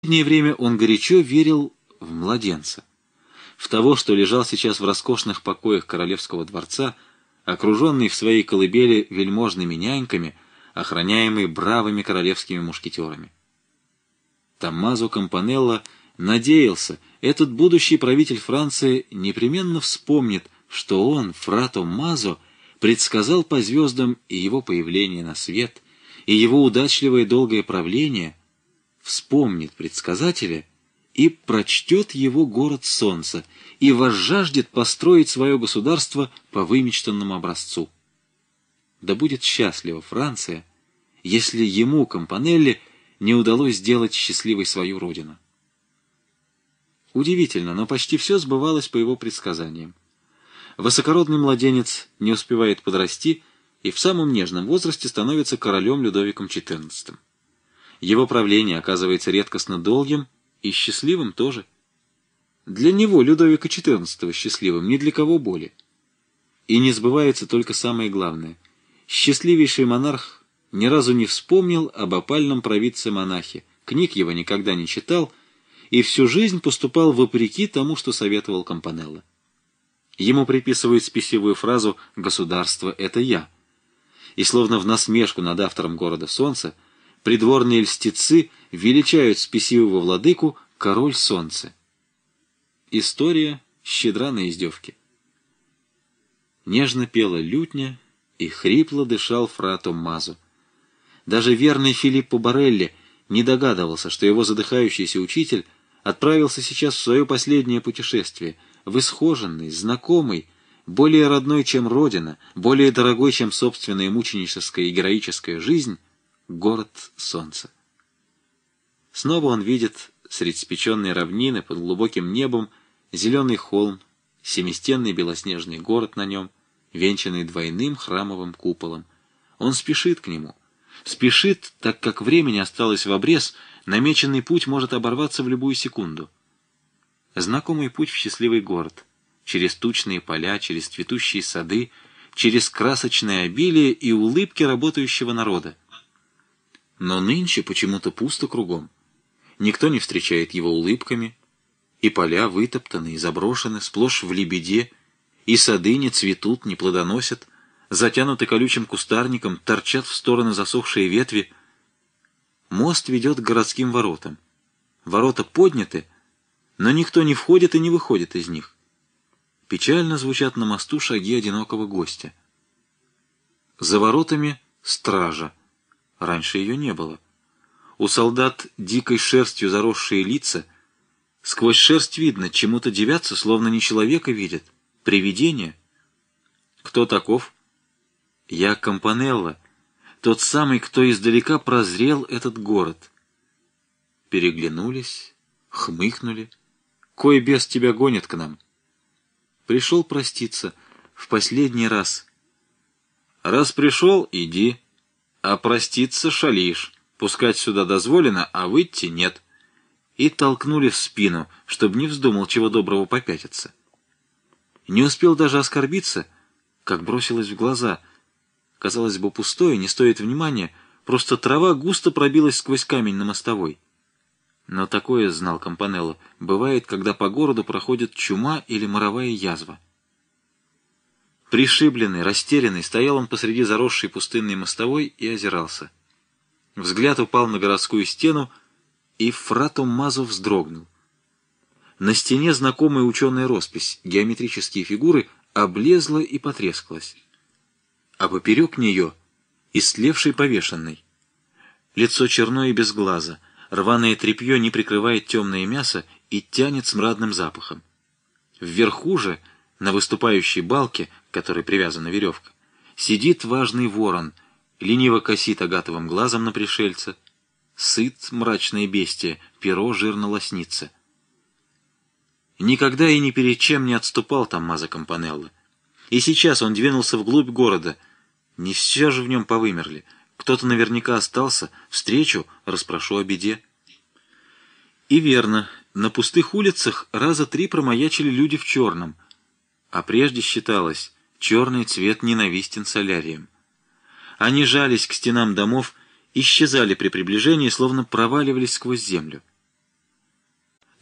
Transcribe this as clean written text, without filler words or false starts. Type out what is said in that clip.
Последнее время он горячо верил в младенца, в того, что лежал сейчас в роскошных покоях королевского дворца, окруженный в своей колыбели вельможными няньками, охраняемый бравыми королевскими мушкетерами. Томмазо Кампанелло надеялся, этот будущий правитель Франции непременно вспомнит, что он, фра Томмазо, предсказал по звездам и его появление на свет, и его удачливое долгое правление, вспомнит предсказателя и прочтет его город солнца, и возжаждет построить свое государство по вымечтанному образцу. Да будет счастлива Франция, если ему, Кампанелле, не удалось сделать счастливой свою родину. Удивительно, но почти все сбывалось по его предсказаниям. Высокородный младенец не успевает подрасти и в самом нежном возрасте становится королем Людовиком XIV. Его правление оказывается редкостно долгим и счастливым тоже. Для него, Людовика XIV, счастливым, ни для кого более. И не сбывается только самое главное. Счастливейший монарх ни разу не вспомнил об опальном провидце-монахе, книг его никогда не читал и всю жизнь поступал вопреки тому, что советовал Кампанелло. Ему приписывают спесивую фразу «Государство — это я». И словно в насмешку над автором «Города солнца» придворные льстецы величают спесивого владыку «Король солнца». История щедра на издевки. Нежно пела лютня, и хрипло дышал фра Томмазо. Даже верный Филиппо Борелли не догадывался, что его задыхающийся учитель отправился сейчас в свое последнее путешествие, в исхоженный, знакомый, более родной, чем родина, более дорогой, чем собственная мученическая и героическая жизнь, город солнца. Снова он видит средь спеченной равнины под глубоким небом зеленый холм, семистенный белоснежный город на нем, венчанный двойным храмовым куполом. Он спешит к нему. Спешит, так как времени осталось в обрез, намеченный путь может оборваться в любую секунду. Знакомый путь в счастливый город, через тучные поля, через цветущие сады, через красочное обилие и улыбки работающего народа. Но нынче почему-то пусто кругом. Никто не встречает его улыбками, и поля вытоптаны и заброшены, сплошь в лебеде, и сады не цветут, не плодоносят, затянуты колючим кустарником, торчат в стороны засохшие ветви. Мост ведет к городским воротам. Ворота подняты, но никто не входит и не выходит из них. Печально звучат на мосту шаги одинокого гостя. За воротами стража. Раньше ее не было. У солдат дикой шерстью заросшие лица. Сквозь шерсть видно, чему-то дивятся, словно не человека видят. Привидение. Кто таков? Я Кампанелло, тот самый, кто издалека прозрел этот город. Переглянулись, хмыкнули. Кой бес тебя гонит к нам? Пришел проститься в последний раз. Раз пришел, иди. А проститься шалишь, пускать сюда дозволено, а выйти нет. И толкнули в спину, чтобы не вздумал чего доброго попятиться. Не успел даже оскорбиться, как бросилось в глаза. Казалось бы, пустое, не стоит внимания, просто трава густо пробилась сквозь камень на мостовой. Но такое, знал Кампанелло, бывает, когда по городу проходит чума или моровая язва. Пришибленный, растерянный, стоял он посреди заросшей пустынной мостовой и озирался. Взгляд упал на городскую стену, и фра Томмазо вздрогнул. На стене знакомая ученая роспись, геометрические фигуры, облезла и потрескалась. А поперек нее истлевший повешенный. Лицо черное и без глаза, рваное тряпье не прикрывает темное мясо и тянет смрадным запахом. Вверху же, на выступающей балке, к которой привязана веревка, сидит важный ворон, лениво косит агатовым глазом на пришельца. Сыт мрачное бестие, перо жирно лоснится. Никогда и ни перед чем не отступал Томмазо Кампанелло. И сейчас он двинулся вглубь города. Не все же в нем повымерли. Кто-то наверняка остался. Встречу, расспрошу о беде. И верно, на пустых улицах раза 3 промаячили люди в черном. А прежде считалось, черный цвет ненавистен соляриям. Они жались к стенам домов, исчезали при приближении, словно проваливались сквозь землю.